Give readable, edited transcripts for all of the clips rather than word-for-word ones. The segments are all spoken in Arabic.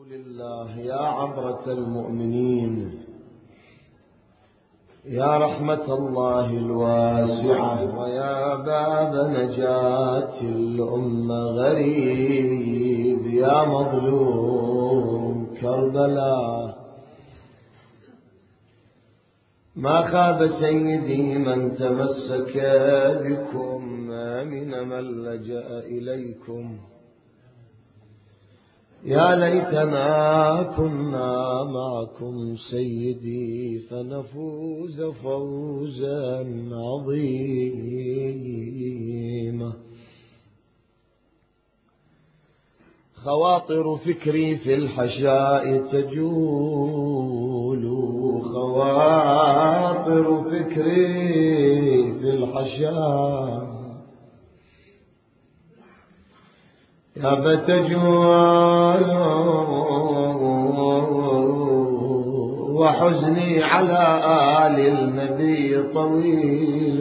لله يا عبرة المؤمنين، يا رحمة الله الواسعة، ويا باب نجاة الأمة غريب، يا مظلوم كربلاء. ما خاب سيدي من تمسك بكم من من لجأ إليكم. يا ليتنا كنا معكم سيدي فنفوز فوزا عظيما. خواطر فكري في الحشاء تجول، خواطر فكري في الحشاء يا بتجول، وحزني على آل النبي طويل،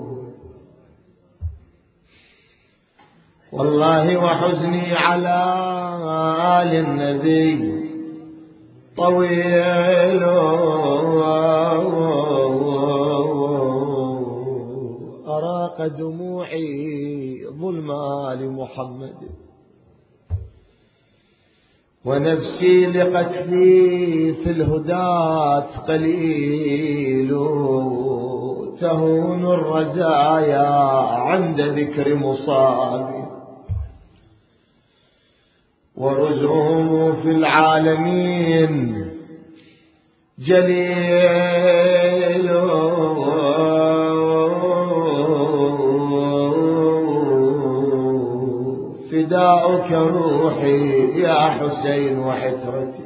والله وحزني على آل النبي طويل. أراق دموعي ظلما لمحمد، ونفسي لقتلي في الهداة قليل. تهون الرزايا عند ذكر مصابي، ورزقهم في العالمين جليل. فداؤك روحي يا حسين وحترتي،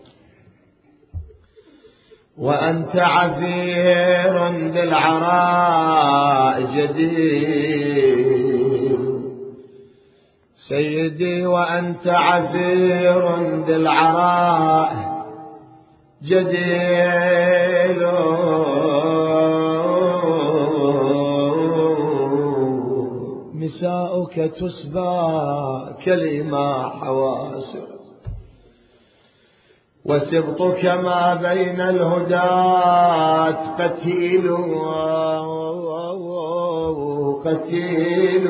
وأنت عفير بالعراء جدير سيدي، وأنت عفير بالعراء جدير. نساؤك تسبى كلمة حواسر، وسبطك ما بين الهداة قتيل قتيل.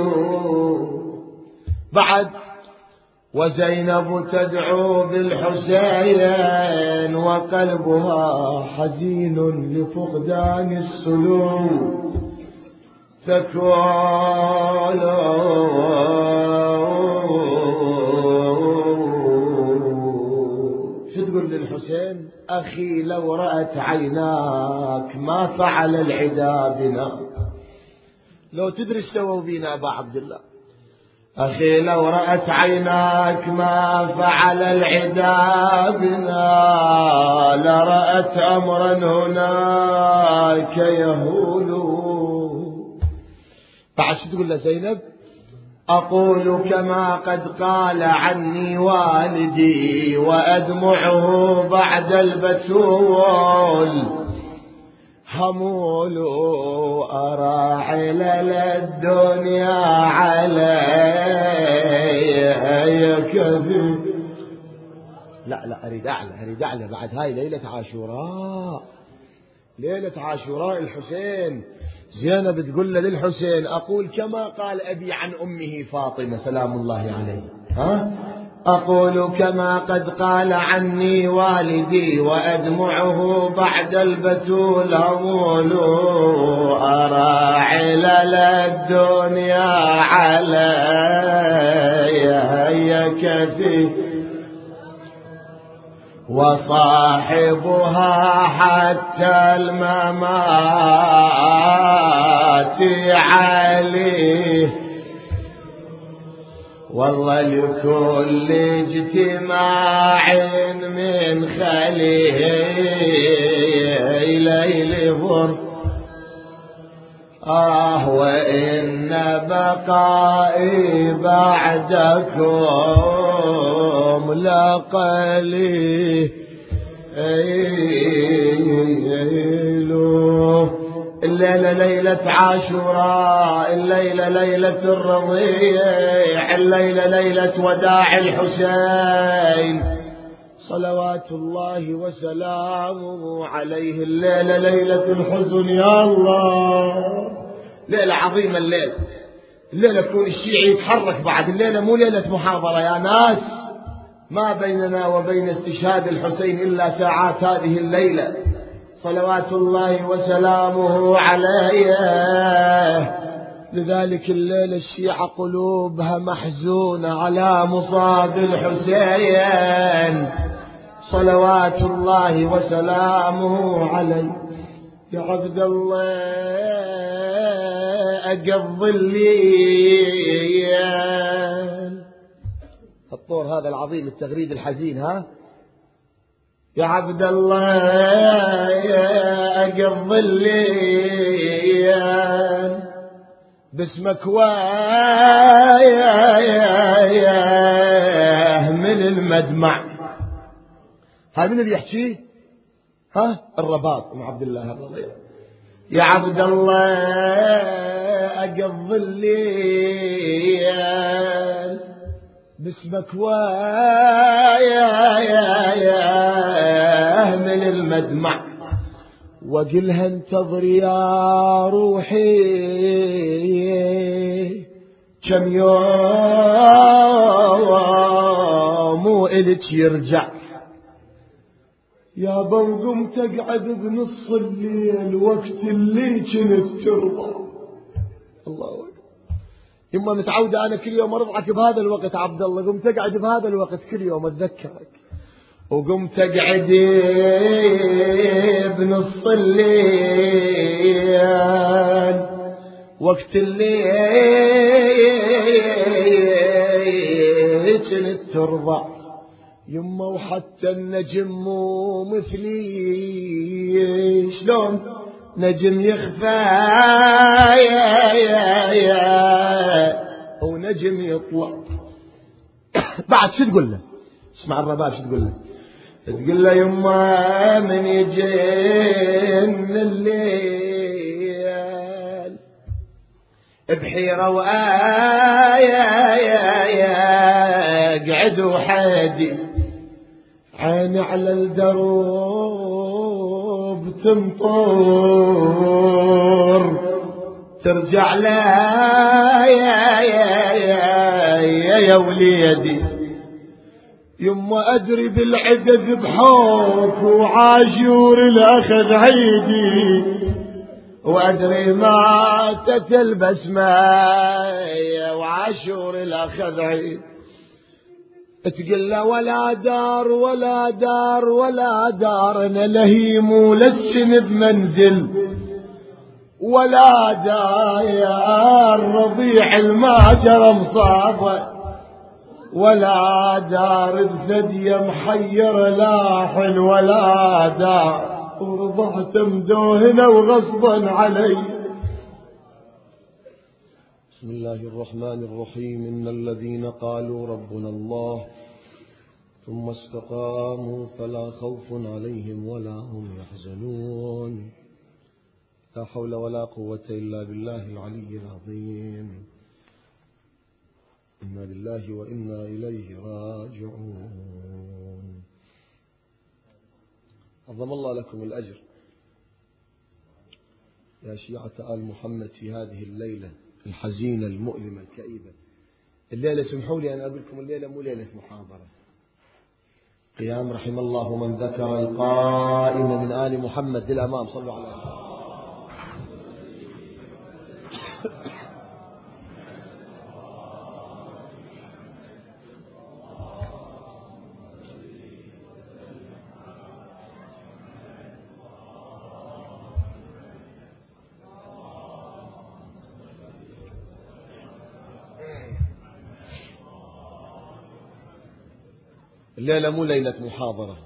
بعد وزينب تدعو بالحسين، وقلبها حزين لفقدان السلوك تكون. شو تقول للحسين؟ أخي لو رأت عيناك ما فعل العدا بنا. لو تدري ايش سووا بينا أبا عبد الله. أخي لو رأت عيناك ما فعل العدا بنا، لرأت أمرا هناك يهول. بعد شو تقول لزينب؟ أقول كما قد قال عني والدي، وأدمعه بعد البتول همول. أرى علل الدنيا علي كثير. لا أريد أعلى بعد. هاي ليلة عاشوراء، ليلة عاشوراء الحسين. زينب تقول للحسين أقول كما قال أبي عن أمه فاطمة سلام الله عليه. أقول كما قد قال عني والدي، وأدمعه بعد البتول همول. أرى علل الدنيا علي هي كثير، وصاحبها حتى الممات عليه. والله لكل اجتماع من خليل فر، وإن بقائي بعدكم لقليل. الليلة ليلة عاشوراء، الليلة ليلة الرضيع، الليلة ليلة وداع الحسين صلوات الله وسلامه عليه. الليلة ليلة الحزن يا الله، ليلة عظيمة. الليلة يكون الشيعي يتحرك بعد. الليلة مو ليلة محاضرة يا ناس، ما بيننا وبين استشهاد الحسين إلا ساعات هذه الليلة صلوات الله وسلامه عليه. لذلك الليلة الشيعة قلوبها محزونة على مصاب الحسين صلوات الله وسلامه عليه. يا عبد الله أقض الليل، الطور هذا العظيم التغريد الحزين، ها يا عبد الله أقض الليل باسمك وياه من المدمع. هذا من اللي يحكي؟ ها الرباط ام عبد الله الرضيع. يا عبد الله أقض الليل باسمك وياه من المدمع، وقلها انتظر يا روحي كم يوم وإلك يرجع. يا بوقم تقعد بنص الليل وقت اللي كنت ترضى. الله أكبر. يما متعودة أنا كل يوم أرضعك بهذا الوقت عبد الله، قم تقعد بهذا الوقت كل يوم أتذكرك. وقمت اقعد بنص الليل وقت الليل كنت ترضع. يما وحتى النجم مو مثلي، شلون نجم يخفى ونجم يطلع. بعد شو تقول له؟ اسمع الرباب شو تقول له؟ تقول له يما من يجن الليل بحيرة قعد وحدي عيني على الدروب تمطر ترجع لا يا وليدي. يما أدري بالعدد بحوك وعاشور الأخذ عيدي، وأدري ما تتلبس ماي وعاشور الأخذ عيد. تقول له ولا دار ولا دار ولا دار، أنا لهيم ولسن بمنزل ولا دار رضيع الماجر مصابه، ولا دار الثدي محير لاحن ولا دار ورضعت مدوهنة وغصبا علي. بسم الله الرحمن الرحيم. إن الذين قالوا ربنا الله ثم استقاموا فلا خوف عليهم ولا هم يحزنون. لا حول ولا قوة إلا بالله العلي العظيم. إنا لله وإنا إليه راجعون. عظم الله لكم الأجر يا شيعة آل محمد في هذه الليلة الحزينة المؤلمة الكئيبة. الليلة سمحوا لي أن أقولكم الليلة مو ليلة محاضرة. قيام رحم الله من ذكر القائم من آل محمد للأمام. صلوا على محمد. الليلة مو ليلة محاضرة.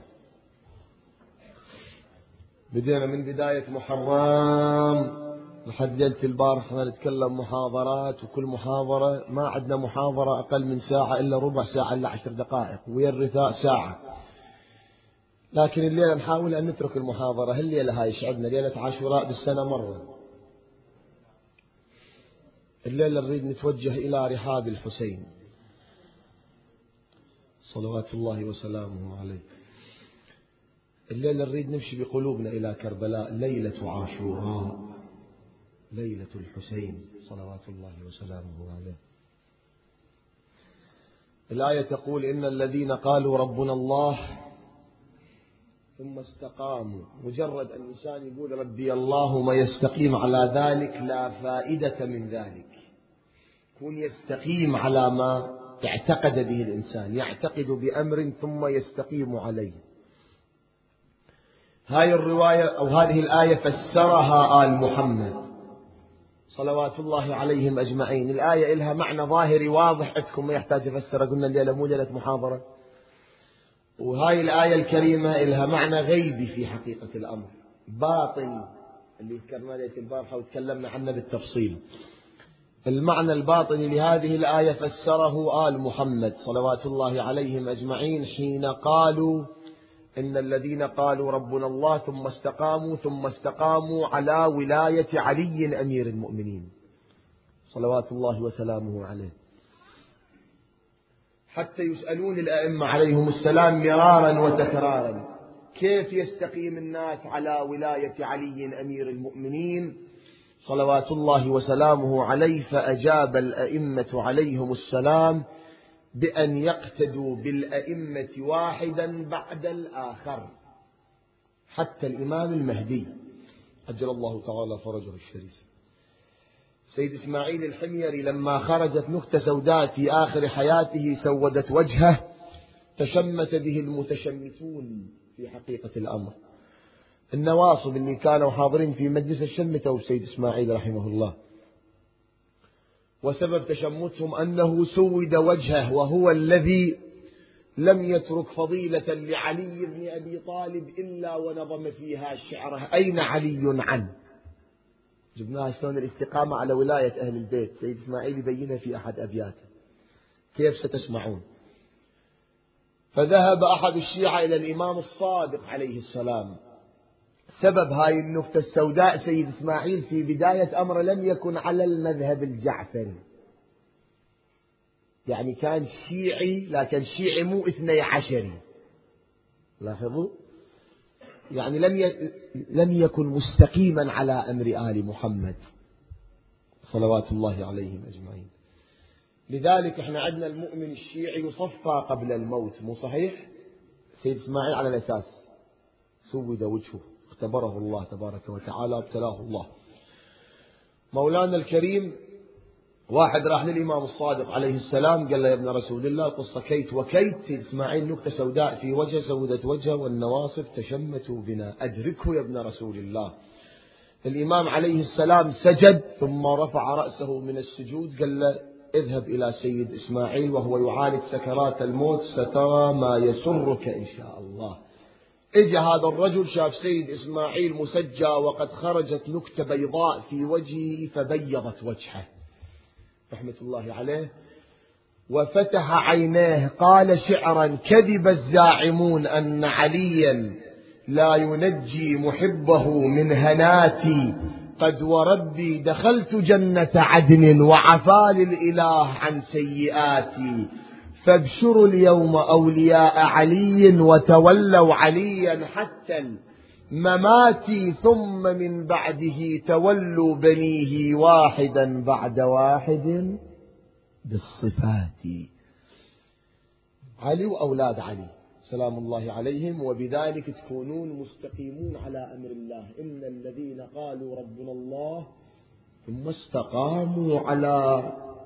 بدينا من بداية محرم لحد ليلة البارحة احنا نتكلم محاضرات، وكل محاضرة ما عندنا محاضرة أقل من ساعة إلا ربع ساعة إلا 10 دقائق، ويا الرثاء ساعة. لكن الليلة نحاول أن نترك المحاضرة. هالليلة هاي عندنا ليلة عاشوراء بالسنة مرة. الليلة نريد نتوجه إلى رحاب الحسين صلوات الله وسلامه عليه. الليلة نريد نمشي بقلوبنا إلى كربلاء، ليلة عاشوراء، ليلة الحسين صلوات الله وسلامه عليه. الآية تقول إن الذين قالوا ربنا الله ثم استقاموا. مجرد أن الإنسان يقول ربي الله ما يستقيم على ذلك لا فائدة من ذلك. يكون يستقيم على ما اعتقد به الإنسان، يعتقد بأمر ثم يستقيم عليه. هاي الرواية أو هذه الآية فسرها آل محمد صلوات الله عليهم أجمعين. الآية إلها معنى ظاهري واضح عندكم ما يحتاج أفسر، قلنا الليلة مو ليلة محاضرة. وهاي الآية الكريمة إلها معنى غيبي في حقيقة الأمر، باطن، اللي ذكرنا ليلة البارحة وتكلمنا عنه بالتفصيل. المعنى الباطني لهذه الآية فسره آل محمد صلوات الله عليهم أجمعين حين قالوا إن الذين قالوا ربنا الله ثم استقاموا على ولاية علي أمير المؤمنين صلوات الله وسلامه عليه. حتى يسألون الأئمة عليهم السلام مرارا وتكرارا كيف يستقيم الناس على ولاية علي أمير المؤمنين صلوات الله وسلامه عليه، فأجاب الأئمة عليهم السلام بأن يقتدوا بالأئمة واحدا بعد الآخر حتى الإمام المهدي عجل الله تعالى فرجه الشريف. سيد إسماعيل الحميري لما خرجت نكتة سوداء في آخر حياته سودت وجهه، تشمت به المتشمتون في حقيقة الأمر. النواصب اللي كانوا حاضرين في مجلس شمتوا سيد إسماعيل رحمه الله، وسبب تشمتهم أنه سود وجهه، وهو الذي لم يترك فضيلة لعلي بن أبي طالب إلا ونظم فيها شعره أين علي عنه. جبناها شلون الاستقامة على ولاية أهل البيت، سيد إسماعيل يبينها في أحد أبياته كيف ستسمعون. فذهب أحد الشيعة إلى الإمام الصادق عليه السلام. سبب هاي النكتة السوداء سيد إسماعيل في بداية أمره لم يكن على المذهب الجعفري، يعني كان شيعي لكن شيعي مو 12، لاحظوا، يعني لم يكن مستقيما على أمر آل محمد صلوات الله عليهم أجمعين. لذلك احنا عندنا المؤمن الشيعي يصفى قبل الموت، مو صحيح؟ سيد إسماعيل على الأساس سود وجهه، اختبره الله تبارك وتعالى، ابتلاه الله. مولانا الكريم واحد راح للإمام الصادق عليه السلام قال له يا ابن رسول الله قصة كيت وكيت، سيد إسماعيل نكتة سوداء في وجهه سودت وجهه والنواصب تشمتوا بنا، أدركه يا ابن رسول الله. الإمام عليه السلام سجد ثم رفع رأسه من السجود قال له اذهب إلى سيد إسماعيل وهو يعالج سكرات الموت سترى ما يسرك إن شاء الله. إجا هذا الرجل شاف سيد إسماعيل مسجى وقد خرجت نكتة بيضاء في وجهه فبيضت وجهه رحمة الله عليه، وفتح عينيه قال شعرا كذب الزاعمون أن عليا لا ينجي محبه من هناتي، قد وربي دخلت جنة عدن وعفاني الإله عن سيئاتي، فابشروا اليوم أولياء علي وتولوا عليا حتى مماتي، ثم من بعده تولوا بنيه واحدا بعد واحد بالصفات. علي وأولاد علي سلام الله عليهم، وبذلك تكونون مستقيمون على أمر الله. إن الذين قالوا ربنا الله ثم استقاموا على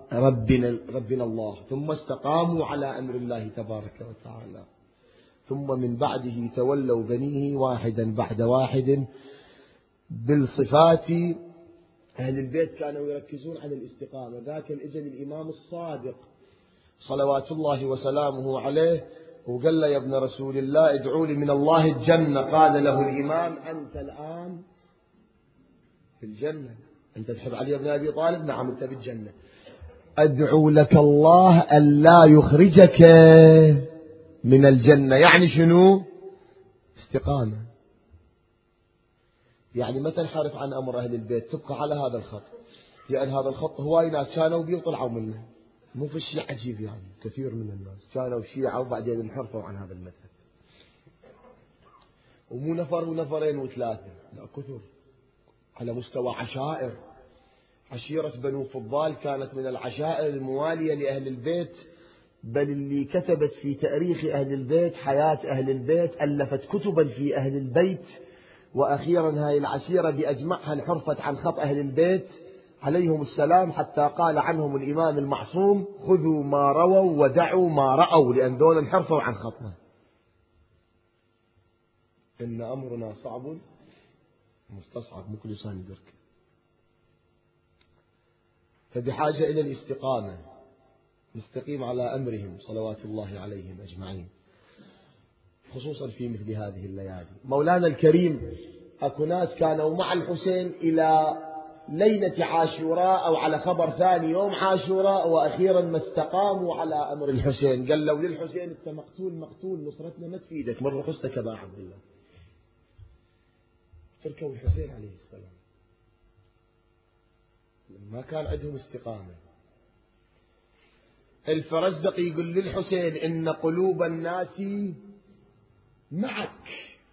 ربنا الله ثم استقاموا على أمر الله تبارك وتعالى، ثم من بعده تولوا بنيه واحدا بعد واحد بالصفات. أهل البيت كانوا يركزون على الاستقامة. ذاك الإجل الإمام الصادق صلوات الله وسلامه عليه وقال له يا ابن رسول الله ادعوا لي من الله الجنة. قال له الإمام أنت الآن في الجنة، أنت تحب علي بن أبي طالب؟ نعم أنت في الجنة. أدعو لك الله ألا يخرجك من الجنة. يعني شنو؟ استقامة. يعني ما تنحرف عن أمر أهل البيت، تبقى على هذا الخط، لأن هذا الخط هواي ناس كانوا بيطلعوا منه، مو في شيء عجيب، يعني كثير من الناس كانوا شيعة وبعدين انحرفوا عن هذا المذهب. ومو نفر ونفرين وثلاثة، لا كثر، على مستوى عشائر. عشيرة بنو فضال كانت من العشائر الموالية لأهل البيت، بل اللي كتبت في تاريخ أهل البيت، حياة أهل البيت، ألفت كتبا في أهل البيت. وأخيرا هاي العشيرة بأجمعها انحرفت عن خط أهل البيت عليهم السلام، حتى قال عنهم الإمام المعصوم: خذوا ما رووا ودعوا ما رأوا، لأن دول انحرفوا عن خطنا. إن أمرنا صعب مستصعب، مو كل لسان يدرك. فبحاجة إلى الاستقامة، نستقيم على أمرهم صلوات الله عليهم أجمعين، خصوصا في مثل هذه الليالي. مولانا الكريم أكو ناس كانوا مع الحسين إلى ليلة عاشوراء أو على خبر ثاني يوم عاشوراء، وأخيرا ما استقاموا على أمر الحسين. قال لو للحسين أنت مقتول مقتول، نصرتنا ما تفيدك، من رخصتك أبا عبد الله. تركوا الحسين عليه السلام، ما كان عندهم استقامة. الفرزدق يقول للحسين: إن قلوب الناس معك،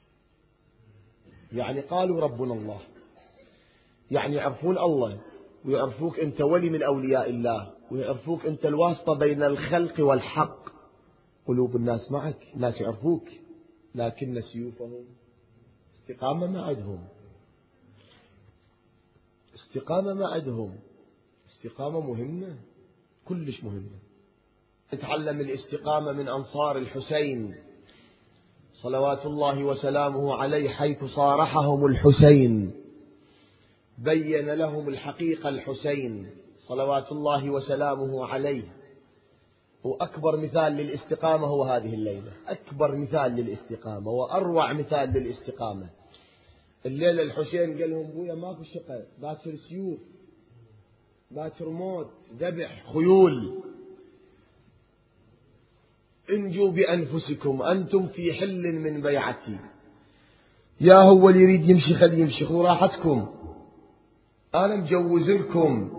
يعني قالوا ربنا الله، يعني يعرفون الله ويعرفوك أنت ولي من أولياء الله، ويعرفوك أنت الواسطة بين الخلق والحق. قلوب الناس معك، الناس يعرفوك، لكن سيوفهم استقامة ما عندهم، استقامة ما عندهم. استقامة مهمة، كلش مهمة. نتعلم الاستقامة من أنصار الحسين صلوات الله وسلامه عليه، حيث صارحهم الحسين، بين لهم الحقيقة الحسين صلوات الله وسلامه عليه. وأكبر مثال للاستقامة هو هذه الليلة، أكبر مثال للاستقامة وأروع مثال للاستقامة. الليلة الحسين قال لهم: بويا ماكو شقة، باكر سيوف، باكر موت، ذبح، خيول، انجوا بأنفسكم، أنتم في حل من بيعتي. يا هو اللي يريد يمشي خليه يمشي، خذوا راحتكم، أنا مجوز لكم.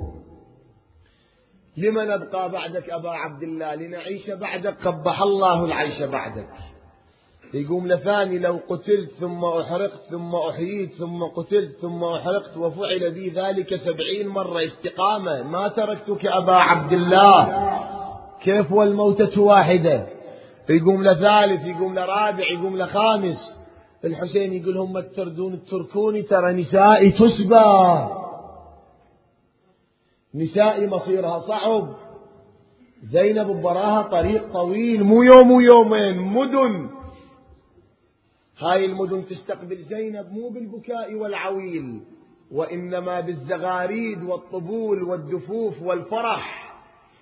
لمن نبقى بعدك أبا عبد الله؟ لنعيش بعدك، قبح الله العيش بعدك. يقوم لفاني: لو قتلت ثم أحرقت ثم أحييت ثم قتلت ثم أحرقت وفعل بي ذلك 70 مرة. استقامة، ما تركتك أبا عبد الله، كيف والموتة واحدة. يقوم لثالث، يقوم لرابع، يقوم لخامس. الحسين يقول: هم ما تردون تتركوني، ترى نسائي تسبى، نسائي مصيرها صعب، زينب براها طريق طويل، مو يوم ويومين، مدن. هاي المدن تستقبل زينب مو بالبكاء والعويل، وإنما بالزغاريد والطبول والدفوف والفرح.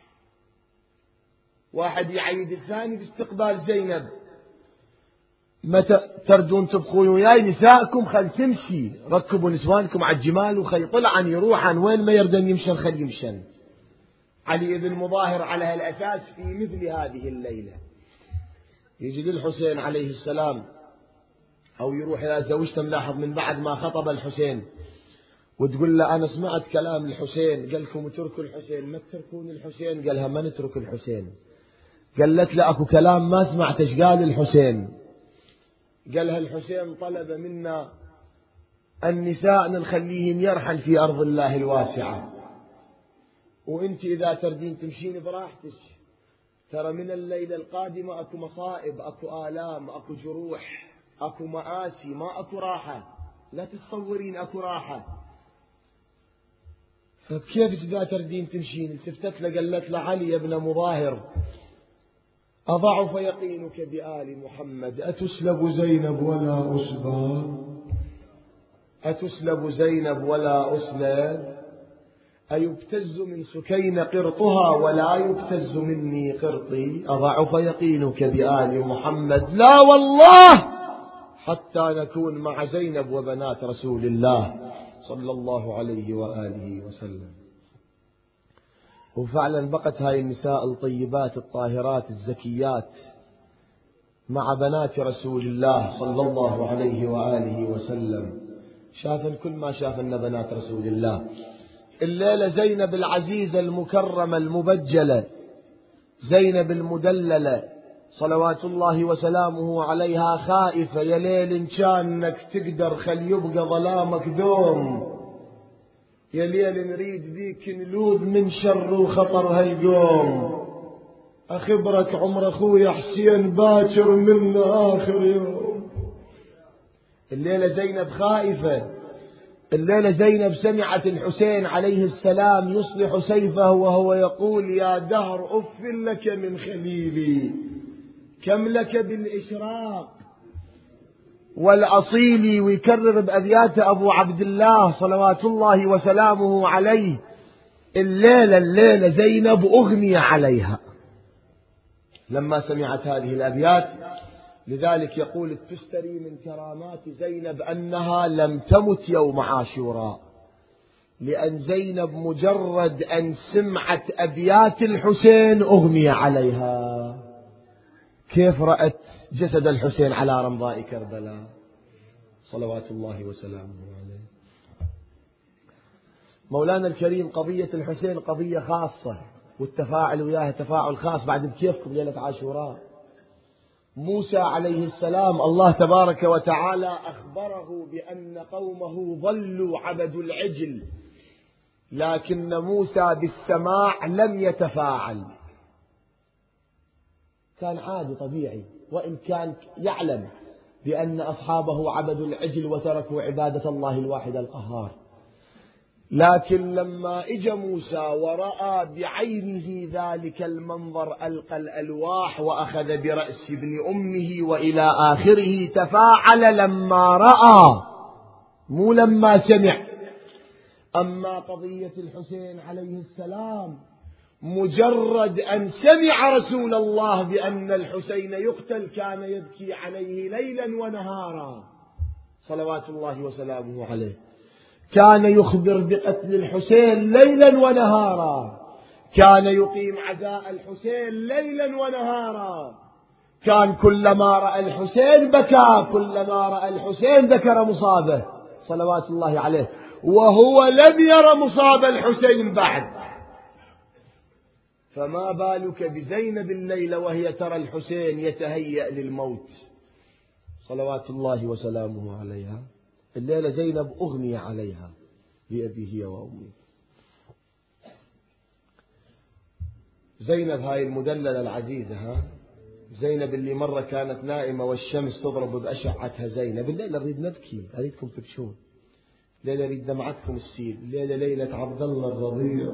واحد يعيد الثاني باستقبال زينب: متى تردون تبقون وياي؟ نسائكم خل تمشي، ركبوا نسوانكم على الجمال وخي طلعن يروحن، وين ما يردن يمشن خل يمشن. علي بن مظاهر على هالأساس في مثل هذه الليلة يجي للحسين عليه السلام، أو يروح إلى زوجته، ملاحظ من بعد ما خطب الحسين، وتقول له: أنا سمعت كلام الحسين، قال لكم اتركوا الحسين، ما تتركون الحسين؟ قالها: ما نترك الحسين. قالت له: أكو كلام ما سمعت، ايش قال الحسين؟ قالها: الحسين طلب منا النساء نخليهم يرحل في أرض الله الواسعة، وانت إذا تردين تمشين براحتك، ترى من الليلة القادمة أكو مصائب، أكو آلام، أكو جروح، أكو مآسي، ما أكو راحة، لا تتصورين أكو راحة. فكيف إذا تردين تمشين؟ التفتت له قالت له: علي يا ابن مظاهر، أضعف يقينك بآل محمد، أتسلب زينب ولا أسبى؟ أتسلب زينب ولا أسلب؟ أيبتز من سكين قرطها ولا يبتز مني قرطي؟ أضعف يقينك بآل محمد؟ لا والله، حتى نكون مع زينب وبنات رسول الله صلى الله عليه وآله وسلم. وفعلا بقت هاي النساء الطيبات الطاهرات الزكيات مع بنات رسول الله صلى الله عليه وآله وسلم، شافن كل ما شافن بنات رسول الله. الليلة زينب العزيزة المكرمة المبجلة، زينب المدللة، صلوات الله وسلامه عليها خائفة يا ليل إن كانك تقدر خل يبقى ظلامك دوم، يا ليل نريد ذيك نلوذ من شر وخطر هالقوم، أخبرك عمر أخوي حسين باكر من آخر يوم. الليلة زينب خائفة، الليلة زينب سمعت الحسين عليه السلام يصلح سيفه وهو يقول يا دهر أف لك من خليلي، كم لك بالإشراق والأصيل، ويكرر بأبيات أبو عبد الله صلوات الله وسلامه عليه. الليلة زينب أغمي عليها لما سمعت هذه الأبيات. لذلك يقول التستري من كرامات زينب أنها لم تمت يوم عاشوراء، لأن زينب مجرد أن سمعت أبيات الحسين أغمي عليها. كيف رأت جسد الحسين على رمضاء كربلاء صلوات الله وسلامه عليه. مولانا الكريم قضية الحسين قضية خاصة، والتفاعل وياها تفاعل خاص. بعد بكيفكم ليلة عاشوراء موسى عليه السلام الله تبارك وتعالى أخبره بأن قومه ظلوا عبدوا العجل، لكن موسى بالسماع لم يتفاعل، كان عادي طبيعي، وإن كان يعلم بأن أصحابه عبدوا العجل وتركوا عبادة الله الواحد القهار. لكن لما اجى موسى ورأى بعينه ذلك المنظر ألقى الألواح وأخذ برأس ابن أمه وإلى آخره، تفاعل لما رأى مو لما سمع. أما قضية الحسين عليه السلام مجرد أن سمع رسول الله بأن الحسين يقتل كان يبكي عليه ليلا ونهارا صلوات الله وسلامه عليه، كان يخبر بقتل الحسين ليلا ونهارا، كان يقيم عزاء الحسين ليلا ونهارا، كان كلما رأى الحسين بكى، كلما رأى الحسين ذكر مصابه صلوات الله عليه، وهو لم ير مصاب الحسين بعد. فما بالك بزينب الليلة وهي ترى الحسين يتهيأ للموت صلوات الله وسلامه عليها. الليلة زينب أغمي عليها بأبيه وأمه. زينب هاي المدللة العزيزة، زينب اللي مرة كانت نائمة والشمس تضرب بأشعتها زينب. الليلة نريد نبكي، أريدكم تبكون، الليلة نريد دمعتكم تسيل. الليلة ليلة عبد الله الرضيع،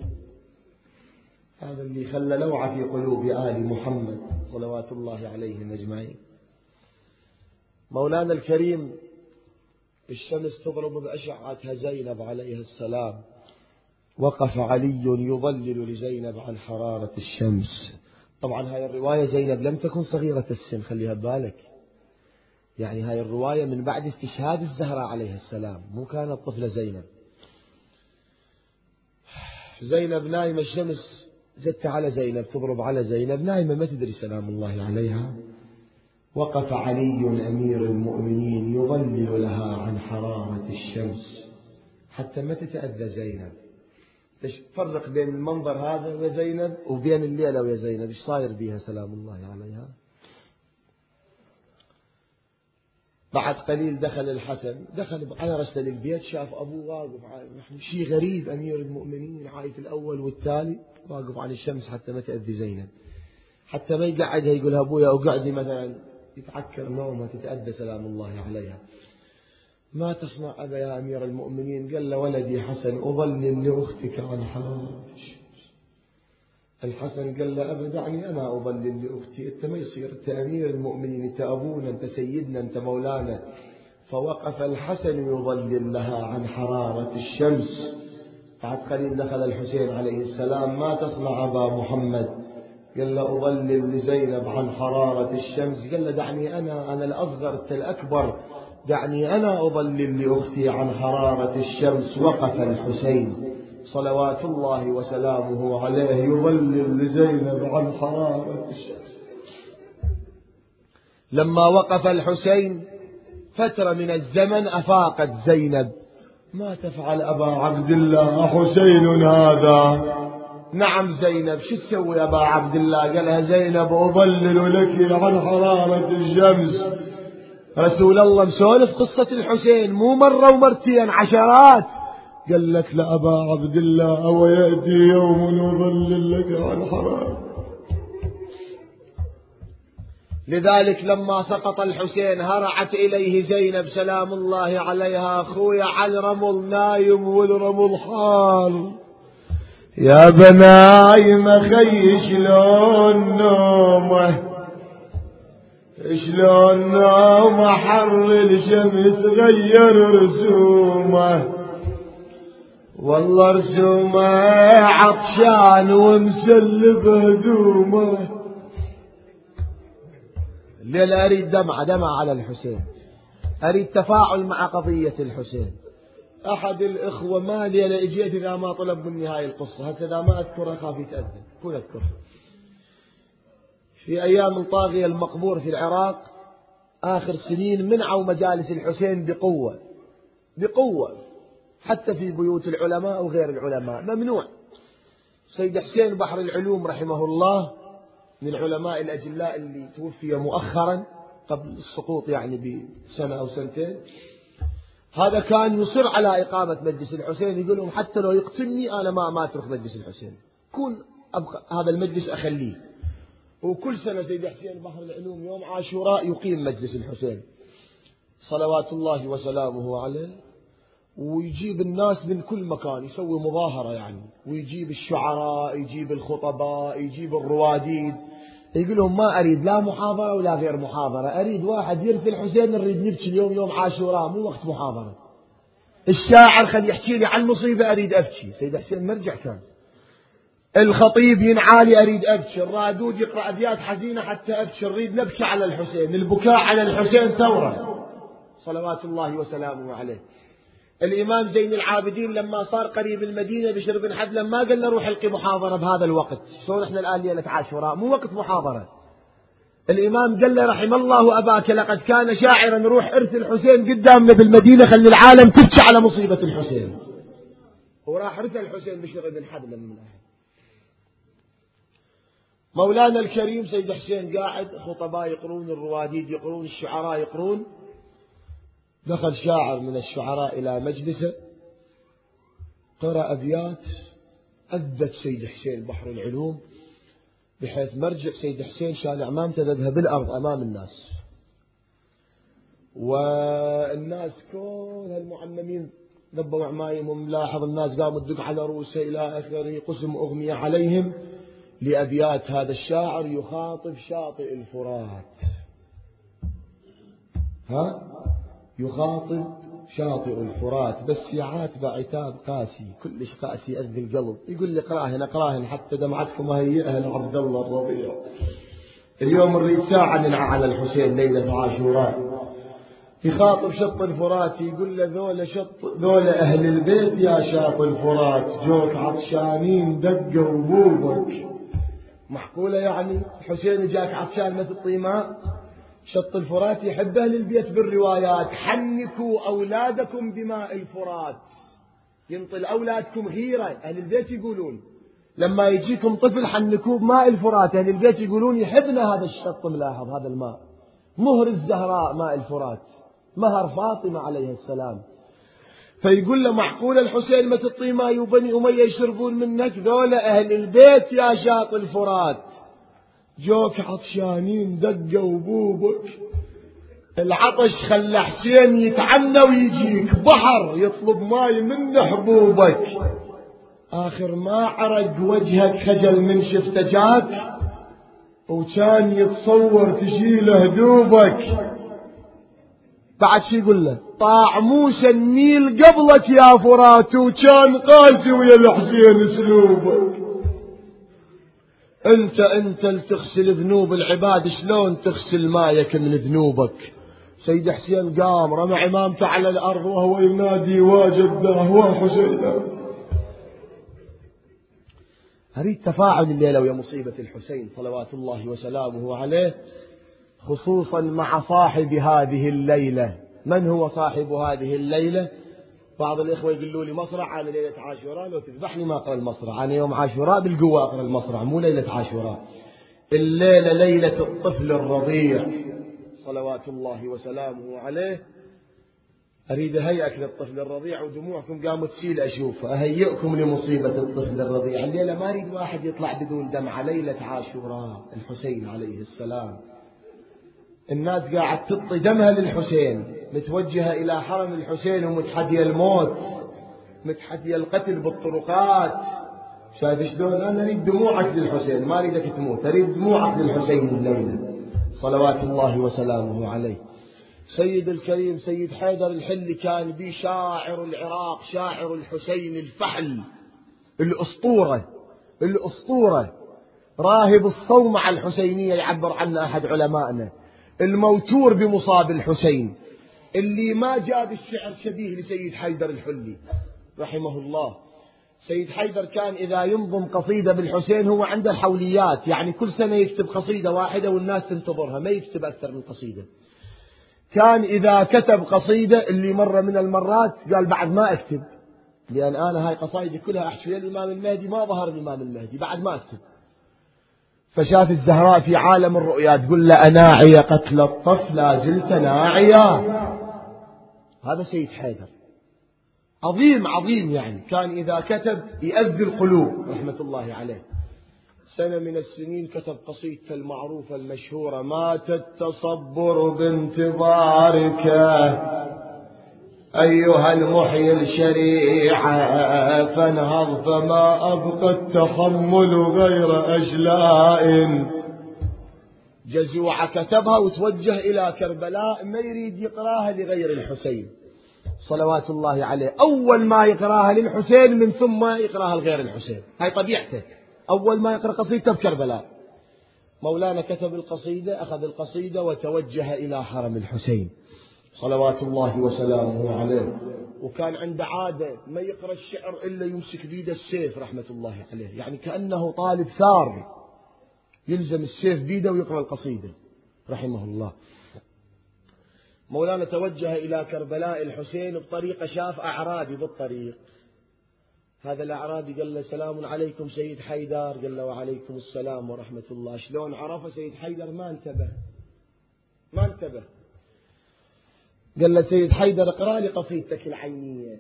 هذا اللي خلى لوعة في قلوب آل محمد صلوات الله عليهم أجمعين. مولانا الكريم الشمس تضرب بأشعتها زينب عليه السلام، وقف علي يظلل لزينب عن حرارة الشمس. طبعا هاي الرواية زينب لم تكن صغيرة السن، خليها ببالك، يعني هاي الرواية من بعد استشهاد الزهراء عليه السلام، مو كانت طفلة زينب. زينب نايمة، الشمس جت على زينب تضرب على زينب نايمة ما تدري سلام الله عليها. وقف علي أمير المؤمنين يظلل لها عن حرارة الشمس حتى ما تتأذى زينب. فرق بين المنظر هذا ويا زينب وبين الليلة ويا زينب، ايش صاير بيها سلام الله عليها. بعد قليل دخل الحسن، دخل على رسل البيت، شاف أبوه واقف، شيء غريب، أمير المؤمنين عايف الأول والتالي واقف عن الشمس حتى ما تأذي زينب، حتى ما يقعدها يقولها أبويا أقعدي مثلا يتعكر نومها تتأذى سلام الله عليها. ما تصنع أبا يا أمير المؤمنين؟ قال له ولدي حسن أظلل لأختك عن حرارة الشمس. الحسن قال له أبا دعني أنا أظلل لأختي، أنت ما يصير، أنت أمير المؤمنين، أنت أبونا، أنت سيدنا، أنت مولانا. فوقف الحسن يظلل لها عن حرارة الشمس. بعد قليل دخل الحسين عليه السلام، ما تصنع أبا محمد؟ قال له أظلل لزينب عن حرارة الشمس. قال له دعني أنا الأصغر أنت الأكبر، دعني أنا أظلل لأختي عن حرارة الشمس. وقف الحسين صلوات الله وسلامه عليه يظلل لزينب عن حرارة الشمس. لما وقف الحسين فترة من الزمن أفاقت زينب، ما تفعل أبا عبد الله، حسين هذا نعم زينب. شو تسوي يا أبا عبد الله؟ قالها زينب أظلل لك عن حرارة الشمس. رسول الله مسولف قصة الحسين مو مرة ومرتين، عشرات. قال لك لا أبا عبد الله، أو يأتي يوم أظلل لك عن حرارة. لذلك لما سقط الحسين هرعت إليه زينب سلام الله عليها: أخويا على الرمل نايم والرمل حار، يا بناي ما خي شلون نومه، شلون نومه حر الشمس غير رسومه، والله رسومه عطشان ومسلب هدومه. الليلة أريد دمعة على الحسين، أريد تفاعل مع قضية الحسين. أحد الإخوة ما لي إجيت إذا ما طلب مني هاي القصة، هسه إذا ما أذكرها خاف يتأذن، كون أذكرها. في أيام الطاغية المقبور في العراق آخر سنين منعوا مجالس الحسين بقوة حتى في بيوت العلماء وغير العلماء ممنوع. سيد حسين بحر العلوم رحمه الله من العلماء الأجلاء اللي توفي مؤخرا قبل السقوط يعني بسنة أو سنتين، هذا كان يصر على إقامة مجلس الحسين. يقول لهم حتى لو يقتلني أنا ما أترك مجلس الحسين، كون أبقى هذا المجلس أخليه. وكل سنة سيد حسين بحر العلوم يوم عاشوراء يقيم مجلس الحسين صلوات الله وسلامه عليه، ويجيب الناس من كل مكان، يسوي مظاهرة يعني، ويجيب الشعراء، يجيب الخطباء، يجيب الرواديد. يقول لهم ما أريد لا محاضرة ولا غير محاضرة، أريد واحد يرثي الحسين، نريد نبكي اليوم يوم عاشوراء، مو وقت محاضرة. الشاعر خل يحكي لي عن مصيبة أريد أبكي، سيد حسين مرجع كان. الخطيب ينعالي أريد أبكي، الرادود يقرأ أبيات حزينة حتى أبكي، نريد نبكي على الحسين. البكاء على الحسين ثورة صلوات الله وسلامه عليه. الإمام زين العابدين لما صار قريب المدينة بشر بن حدلم ما قال له روح القي محاضرة بهذا الوقت، شلون احنا الآن ليلة عاشوراء مو وقت محاضرة. الإمام قال له رحم الله أباك لقد كان شاعرا، روح ارث الحسين قدامنا بالمدينة، خلي العالم تبكي على مصيبة الحسين. وراح ارث الحسين بشر بن حدلم من أهل. مولانا الكريم سيد حسين قاعد، خطباء يقرون، الرواديد يقرون، الشعراء يقرون. دخل شاعر من الشعراء إلى مجلسه، قرأ أبيات أذت سيد حسين بحر العلوم، بحيث مرجع سيد حسين شال عمامته ذبها بالأرض أمام الناس، والناس كل هالمعممين ذبوا عمايمهم. لاحظ الناس قاموا تدق على رؤوسه إلى آخره، قسم أغمية عليهم لأبيات هذا الشاعر يخاطب شاطئ الفرات. يخاطب شاطئ الفرات، بس يعاتب عتاب قاسي، كلش قاسي يأذي القلب. يقول لي اقراهن حتى دمعتكم هيئها لعبد الله الربيع. اليوم نريد ساعة ننعى على الحسين ليلة عاشوراء. يخاطب شط الفرات، يقول له ذولا أهل البيت يا شاطئ الفرات، جوك عطشانين دقوا بوبك. محقولة يعني الحسين جاك عطشان ما تعطيه ماء؟ شط الفرات يحب أهل البيت بالروايات، حنكوا أولادكم بماء الفرات. ينطل أولادكم غيرة، أهل البيت يقولون لما يجيكم طفل حنكوه بماء الفرات. أهل البيت يقولون يحبنا هذا الشط. ملاحظ هذا الماء، مهر الزهراء ماء الفرات، مهر فاطمة عليه السلام. فيقول له معقول الحسين ما تعطيه ماء وبني أمية يشربون منك؟ ذولا أهل البيت يا شاطئ الفرات، جوك عطشانين دقوا بوبك. العطش خلى حسين يتعنى ويجيك بحر يطلب ماي من حبوبك. آخر ما عرق وجهك خجل من شفت جاك، وكان يتصور تشيل هدوبك. بعد شي يقول له طاع موسى النيل قبلك يا فرات، وكان قاسي ويا الحسين اسلوبك. انت لتغسل ذنوب العباد، شلون تغسل مايك من ذنوبك؟ سيد حسين قام رمى عمامته على الارض وهو ينادي واجده وحسين. اريد تفاعل الليله ويا مصيبه الحسين صلوات الله وسلامه عليه، خصوصا مع صاحب هذه الليله. من هو صاحب هذه الليله؟ بعض الإخوة يقولوا لي مصرع أنا ليلة عاشوراء، لو تذبحني ما أقرأ المصرع، أنا يوم عاشوراء بالقوة أقرأ المصرع، مو ليلة عاشوراء. الليلة ليلة الطفل الرضيع صلوات الله وسلامه عليه. أريد أهيئك للطفل الرضيع ودموعكم قامت تسيل أشوفها، أهيئكم لمصيبة الطفل الرضيع. الليلة ما أريد واحد يطلع بدون دمعة، ليلة عاشوراء الحسين عليه السلام. الناس قاعد تطي دمها للحسين، متوجهة إلى حرم الحسين ومتحدية الموت، متحدية القتل بالطرقات. شايف شلون؟ أنا أريد دموعك للحسين، ما أريدك تموت، أريد دموعك للحسين الليلة صلوات الله وسلامه عليه. سيد الكريم سيد حيدر الحلي كان بي شاعر العراق، شاعر الحسين الفحل، الأسطورة، راهب الصومعة الحسينية يعبر عنه أحد علمائنا، الموتور بمصاب الحسين، اللي ما جاب الشعر شبيه لسيد حيدر الحلي رحمه الله. سيد حيدر كان إذا ينظم قصيدة بالحسين هو عنده الحوليات، يعني كل سنة يكتب قصيدة واحدة والناس تنتظرها، ما يكتب أكثر من قصيدة. كان إذا كتب قصيدة اللي مرة من المرات قال بعد ما أكتب، لأن أنا هاي قصائدي كلها أحشي الإمام المهدي، ما ظهر الإمام المهدي، بعد ما أكتب. فشاف الزهراء في عالم الرؤيا تقول له أناعي قتل الطف لا زلت ناعيا. هذا سيد حيدر عظيم يعني، كان إذا كتب يأذي القلوب رحمة الله عليه. سنة من السنين كتب قصيدته المعروفة المشهورة: مات التصبر بانتظارك أيها المحيي الشريعة، فانهض فما أبقى التحمل غير أجلاء. جزوعة كتبها وتوجه إلى كربلاء، ما يريد يقراها لغير الحسين صلوات الله عليه. أول ما يقراها للحسين من ثم يقراها لغير الحسين، هاي طبيعته. أول ما يقرأ قصيدته بكربلاء. مولانا كتب القصيدة، أخذ القصيدة وتوجه إلى حرم الحسين صلوات الله وسلامه عليه. وكان عنده عادة ما يقرأ الشعر إلا يمسك بيده السيف رحمة الله عليه، يعني كأنه طالب ثار، يلزم السيف بيده ويقرأ القصيدة رحمه الله. مولانا توجه إلى كربلاء الحسين بطريقة، شاف أعرابي بالطريق. هذا الأعرابي قال له: سلام عليكم سيد حيدر. قال له: وعليكم السلام ورحمة الله. شلون عرف سيد حيدر؟ ما انتبه. قال له: سيد حيدر اقرأ لي قصيدتك العينية.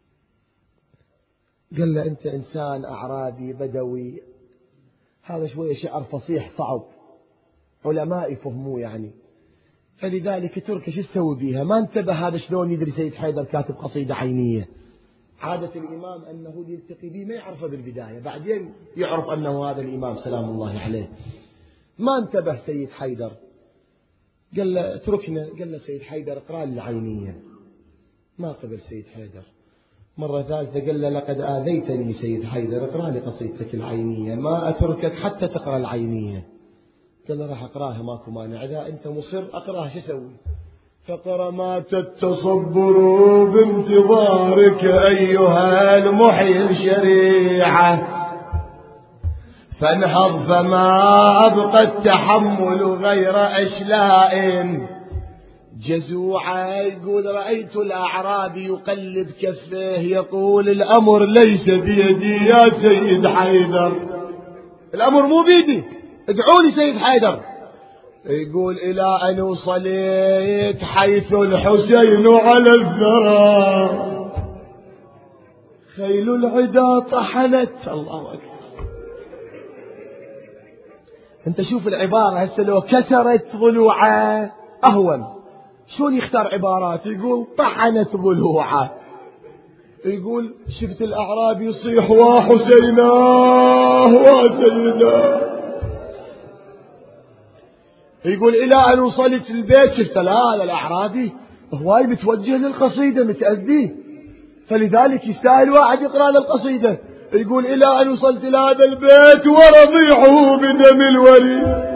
قال له: أنت إنسان أعرابي بدوي، هذا شوية شعر فصيح صعب، علماء يفهموه يعني، فلذلك تركه شو تسوي بيها؟ ما انتبه هذا شلون يدري سيد حيدر كاتب قصيدة عينية. عادة الإمام أنه يلتقي به ما يعرفه بالبداية، بعدين يعرف أنه هذا الإمام سلام الله عليه. ما انتبه سيد حيدر، قال له: اتركنا. قال له: سيد حيدر اقرأ لي العينية. ما قبل سيد حيدر. مرة ثالثة قال له: لقد آذيتني سيد حيدر، اقرأ لي قصيدتك العينية، ما أتركك حتى تقرأ العينية. قال له: راح أقرأها ماكو مانع، إذا أنت مصر أقرأها شو أسوي؟ فقرأ: مات التصبر بانتظارك أيها المحيي الشريعة، فانهض فما أبقى التحمل غير أشلاء. جزوعة يقول: رأيت الأعرابي يقلب كفيه يقول: الأمر ليس بيدي يا سيد حيدر، الأمر مو بيدي، ادعوني سيد حيدر. يقول: إلى أن وصلت حيث الحسين على الثرى، خيل العدا طحنت. الله أكبر. أنت شوف العبارة هسه، لو كسرت ضلوعه أهون. شلون يختار عبارات؟ يقول: طحنت ضلوعه. يقول: شفت الأعرابي يصيح: وحسيناه وسيداه. يقول: إلى أن وصلت البيت شفت لا الأعرابي هواي متوجه للقصيدة، متأذي، فلذلك يستاهل واحد يقرأ له القصيدة. يقول: إلى أن وصلت إلى هذا البيت ورضيعه بدم الولي،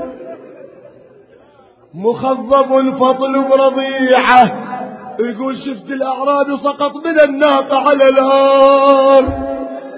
مخضب فاطلب رضيعه. يقول: شفت الأعرابي سقط من الناقة على الهار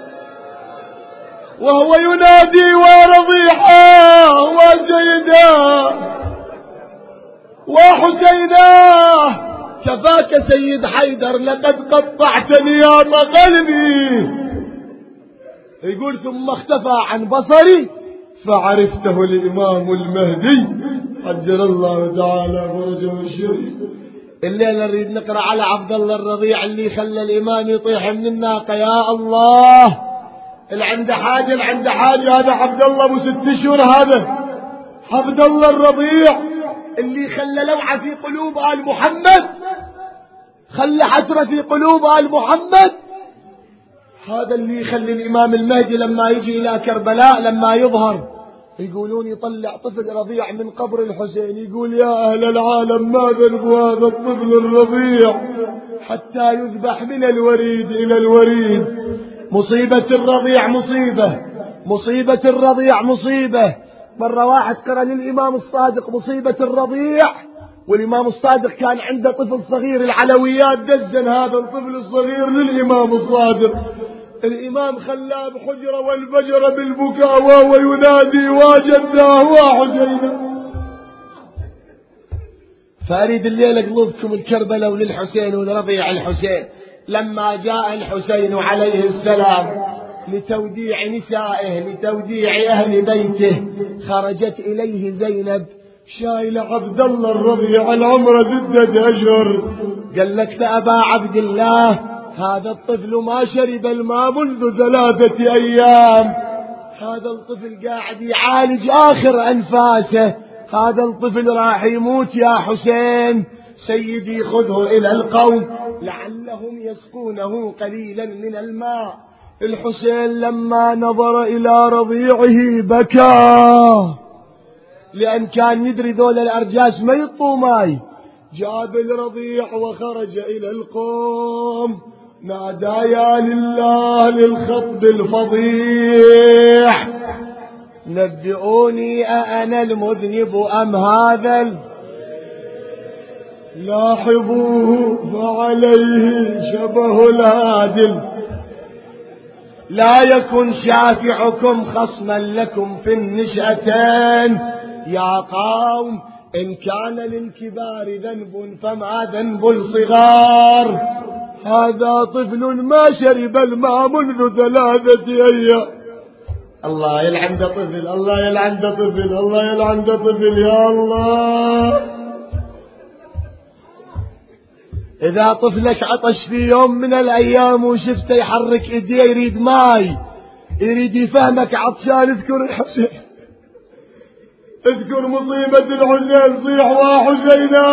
وهو ينادي: ورضيعه وسيداه وحسيناه كفاك سيد حيدر لقد قطعت نياط قلبي. يقول ثم اختفى عن بصري فعرفته الإمام المهدي عجل الله تعالى فرجه الشريف. الليلة نريد نقرأ على عبد الله الرضيع اللي خلى الإمام يطيح من الناقة. يا الله، اللي عنده حاجة هذا عبد الله ابو 6 أشهر، هذا عبد الله الرضيع اللي خلى لوعة في قلوب آل محمد، خلى حسرة في قلوب آل محمد. هذا اللي يخلي الإمام المهدي لما يجي إلى كربلاء لما يظهر يقولون يطلع طفل رضيع من قبر الحسين، يقول يا أهل العالم ما ذنب هذا الطفل الرضيع حتى يذبح من الوريد إلى الوريد. مصيبة الرضيع مصيبة الرضيع مصيبة. مرة واحد قرأ للإمام الصادق مصيبة الرضيع، والإمام الصادق كان عنده طفل صغير العلويات، دزن هذا الطفل الصغير للإمام الصادق. الإمام خلاه بحجرة والفجر بالبكاء وهو ينادي وجداه وحسينا. فأريد الليلة قلوبكم الكربلاء وللحسين ولرضيع الحسين. لما جاء الحسين عليه السلام لتوديع نسائه لتوديع أهل بيته، خرجت إليه زينب شايل عبد الله الرضيع العمر 6 أشهر. قال لك يا أبا عبد الله هذا الطفل ما شرب الماء منذ 3 أيام، هذا الطفل قاعد يعالج آخر أنفاسه، هذا الطفل راح يموت يا حسين. سيدي خذه إلى القوم لعلهم يسقونه قليلا من الماء. الحسين لما نظر إلى رضيعه بكى، لأن كان يدري ذول الأرجاس ما يطوا ماي. جاب الرضيع وخرج إلى القوم نادى يا لله للخطب الفظيع نبئوني أأنا المذنب أم هذا لاحظوه فعليه شبه العادل. لا يكن شافعكم خصما لكم في النشأتين يا قوم، إن كان للكبار ذنب فما ذنب الصغار. هذا طفل ما شرب الماء منذ 3 أيام. الله يلعن ده طفل، الله يلعن ده طفل، الله يلعن ده طفل يا الله. إذا طفلك عطش في يوم من الأيام وشفته يحرك إيديه يريد ماي، يريد يفهمك عطشان، اذكر الحسين، اذكر مصيبة الحسين، صيح وحسينا.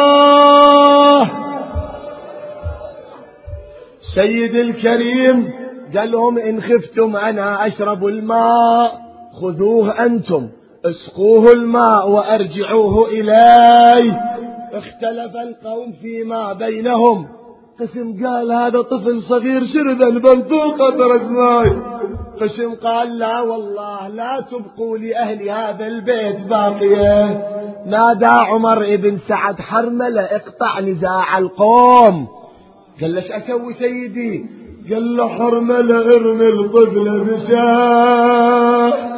سيد الكريم قال لهم إن خفتم أنا أشرب الماء خذوه أنتم اسقوه الماء وأرجعوه إلي. اختلف القوم فيما بينهم، قسم قال هذا طفل صغير شرب البنطوقة ترك ماي، قسم قال لا والله لا تبقوا لأهل هذا البيت باقية. نادى عمر ابن سعد حرملة اقطع نزاع القوم. قال ليش أسوي سيدي؟ قال له حرملة ارمي الطفل بساح.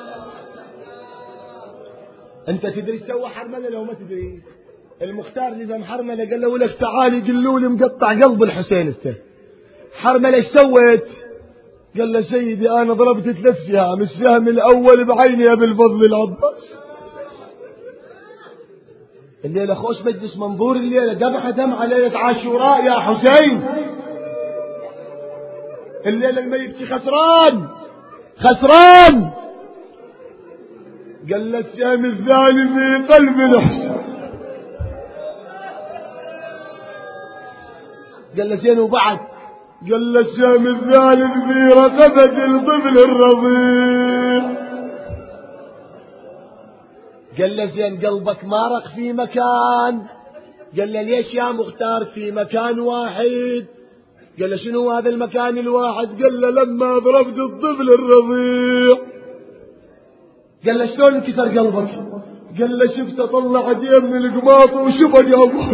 انت تدري سوى حرملة لو ما تدري؟ المختار لذا حرملة قال له لك تعالي قلوا لي مقطع قلب الحسين. انت حرملة ايش سويت؟ قال له سيدي انا ضربت 3 سهام، السهم الاول بعيني ابي الفضل العباس. الليلة خوش مجلس منظور، الليلة ذبح دمعة ليلة عاشوراء يا حسين. الليلة الميت خسران خسران. قال له السهم الثاني في قلب الحسين. قال له زين وبعد؟ قال له السهم الثالث في رقبة الطفل الرضيع. قال له زين قلبك ما رق في مكان؟ قال له ليش يا مختار في مكان واحد؟ قال له شنو هذا المكان الواحد؟ قال له لما ضربت الطفل الرضيع. قال له شلون انكسر قلبك؟ قال له شفت طلع يديه من القماط وشبك يا ابو.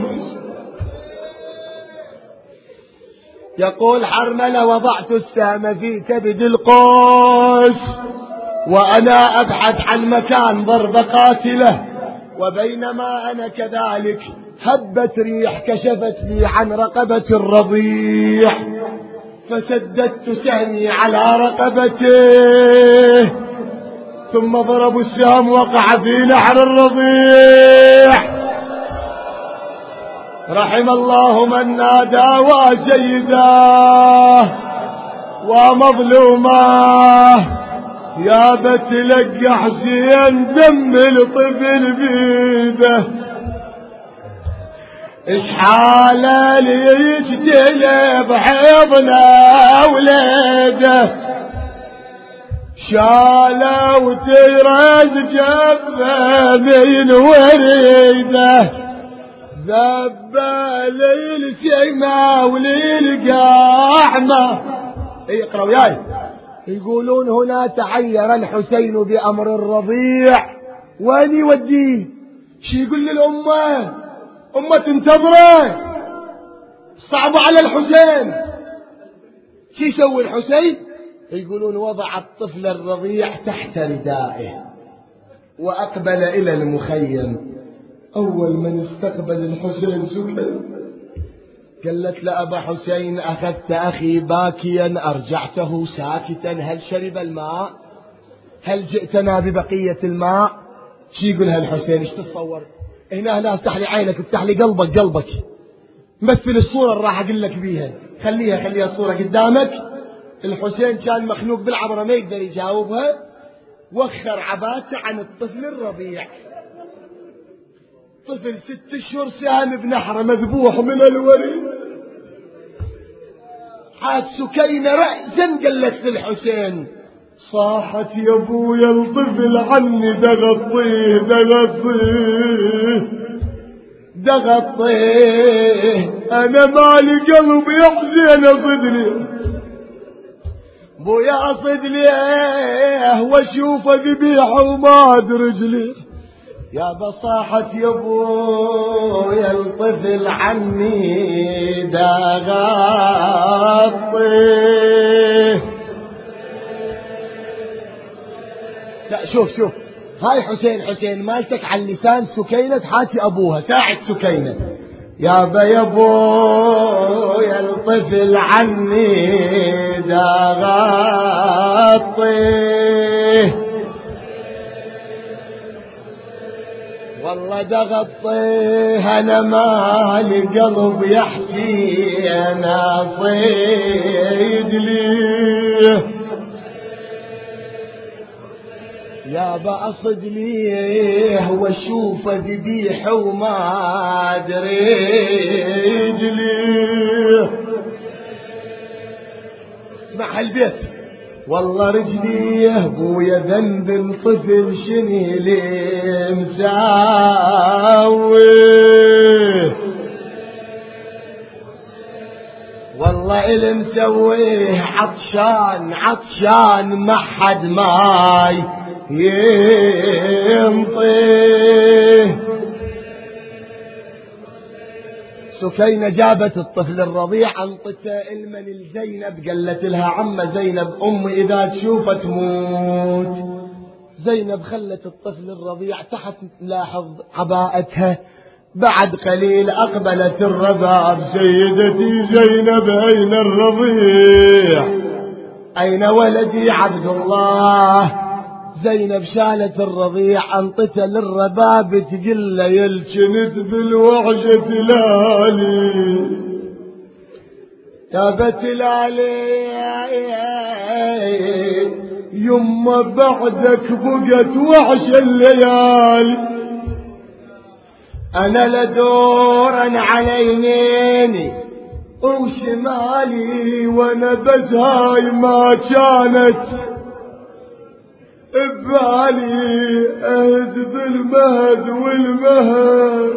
يقول حرملة وضعت السهم في كبد القوس وأنا أبحث عن مكان ضرب قاتله، وبينما أنا كذلك هبت ريح كشفت لي عن رقبة الرضيع، فسددت سهمي على رقبته، ثم ضربوا السهم وقع في نحر الرضيع. رحم الله من نادى وسيداه ومظلوماه، يا بتلقى حسين دم الطفل بيده، اشحاله ليجتلب حضنا وليده، شاله وترز جبه من وريده، ذبه للسما وللقاحمه. اقرأ وياي. يقولون هنا تعير الحسين بأمر الرضيع، وين يوديه؟ شي يقول للأمة؟ أمة تنتظره، صعب على الحسين. شي يسوي الحسين؟ يقولون وضع الطفل الرضيع تحت ردائه وأقبل إلى المخيم. أول من استقبل الحسين سكين، قالت له أبا حسين أخذت أخي باكيا أرجعته ساكتا، هل شرب الماء؟ هل جئتنا ببقية الماء؟ شي يقولها الحسين؟ ايش تتصور؟ هنا افتح لي عينك، افتح لي قلبك، مثل الصورة اللي راح أقول لك بيها، خليها الصورة قدامك. الحسين كان مخنوق بالعبرة ما يقدر يجاوبها، وخر عباته عن الطفل الرضيع، طفل 6 أشهر سام بنحره مذبوح من الوريد. حاد سكينة رأسا قالت للحسين صاحت يا ابويا الطفل عني دغطيه انا مالي قلب يحزن صدري، بويا صدري واشوفه ذبيحه وما رجلي، يا بصاحت يا ابويا الطفل عني دغطيه. لا شوف هاي حسين مالتك على اللسان، سكينة حاتي أبوها، ساعد سكينة. يا ابويا الطفل عني دغطيه، والله دغطيه أنا مالي قلب يحكي أنا صيد ليه، يا بأصد ليه واشوف ذبيح وما ادري رجليه. اسمع هالبيت، والله رجليه بويا ذنب الطفل شني لي مساويه، والله اللي مسويه عطشان ما حد ماي ينطيه. سكينة جابت الطفل الرضيع انطته المن لزينب، قالت لها عم زينب امي اذا تشوفه تموت. زينب خلت الطفل الرضيع تحت لاحظ عباءتها. بعد قليل اقبلت الرباب، سيدتي زينب اين الرضيع؟ اين ولدي عبد الله؟ زينب شالت الرضيع انطته للرباب تقل له يلجنت بالوحشة لالي، يا بت لالي يما بعدك بقت وحش الليالي، انا لدورا على يميني وشمالي وانا بزهاي ما كانت ببالي اهد بالمهد والمهد.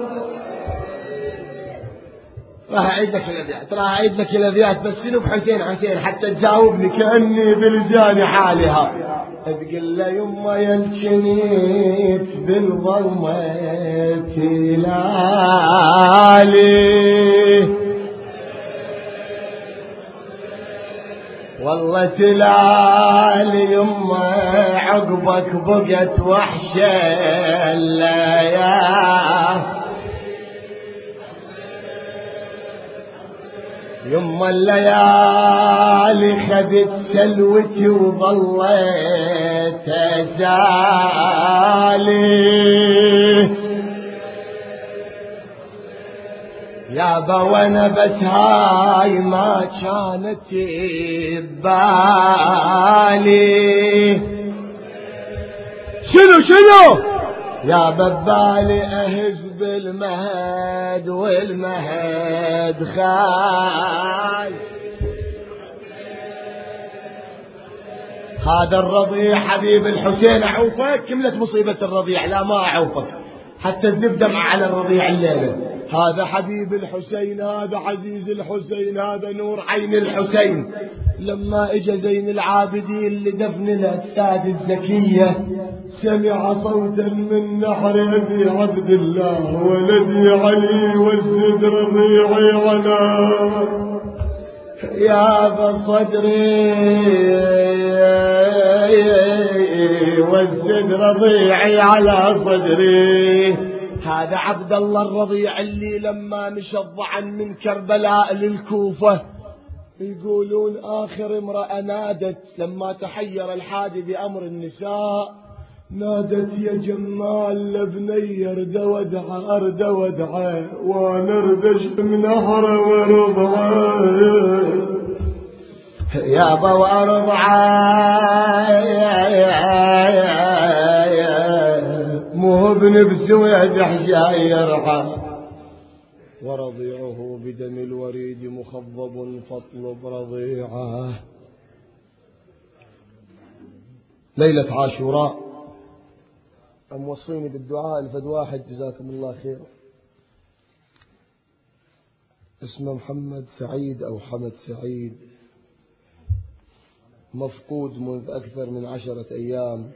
راح اعيد لك الابيات بس شنو بحسين حتى تجاوبني كاني بلجاني حالها. تقول له يما يلجنيت بالظلمة تلالي، والله تلالي يما عقبك بقت وحشة الليالي، يما الليالي خذت سلوتي وظليت أسالي يابا وانا بس هاي ما كانت ببالي. شنو يا ببالي اهز بالمهد والمهد خاي. هذا الرضيع حبيب الحسين اعوفك. كملت مصيبة الرضيع لا ما اعوفك حتى تذب دمعة على الرضيع الليلة. هذا حبيب الحسين هذا عزيز الحسين هذا نور عين الحسين. لما اجى زين العابدين لدفن الاجساد الزكية سمع صوتا من نحر ابي عبد الله ولدي علي والزد رضيعي على يا بصدري والزد رضيعي على صدري. هذا عبد الله الرضيع اللي لما مشى الضعن من كربلاء للكوفة يقولون آخر امرأة نادت لما تحير الحادي بأمر النساء نادت يا جمال لبني ارد ودعه ارد ودعه وانا اردش من نهر ورضعه يابا وارضعه مو ابن بسويد حجاي يرحى ورضيعه بدم الوريد مخضب فاطلب رضيعه. ليلة عاشوراء موصيني بالدعاء لفد واحد جزاكم الله خير اسمه محمد سعيد أو حمد سعيد مفقود منذ أكثر من 10 أيام.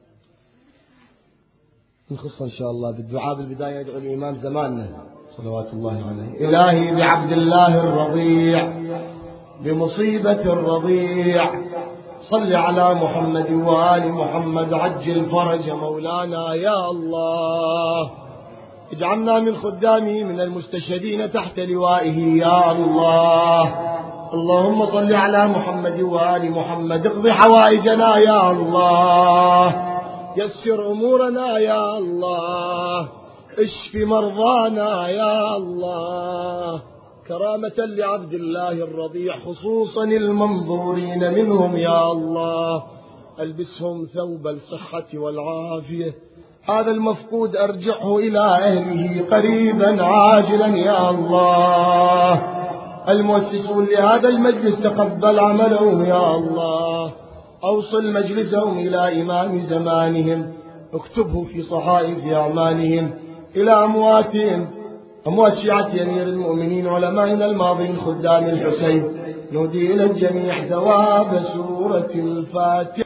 نخص إن شاء الله بالدعاء. بالبداية يدعو الإمام زماننا صلوات الله عليه. إلهي بعبد الله الرضيع بمصيبة الرضيع صل على محمد وآل محمد عجل فرج مولانا يا الله. اجعلنا من خدامه من المستشهدين تحت لوائه يا الله. اللهم صل على محمد وآل محمد اقض حوائجنا يا الله. يسر أمورنا يا الله. اشف مرضانا يا الله. كرامة لعبد الله الرضيع خصوصا المنظورين منهم يا الله. ألبسهم ثوب الصحة والعافية. هذا المفقود أرجعه إلى أهله قريبا عاجلا يا الله. المؤسسون لهذا المجلس تقبل عملهم يا الله. أوصل مجلسهم إلى إمام زمانهم اكتبه في صحائف أعمالهم إلى أمواتهم أموات شيعة أمير المؤمنين علمائنا الماضين خدام الحسين. نودي إلى الجميع ثواب سورة الفاتحة.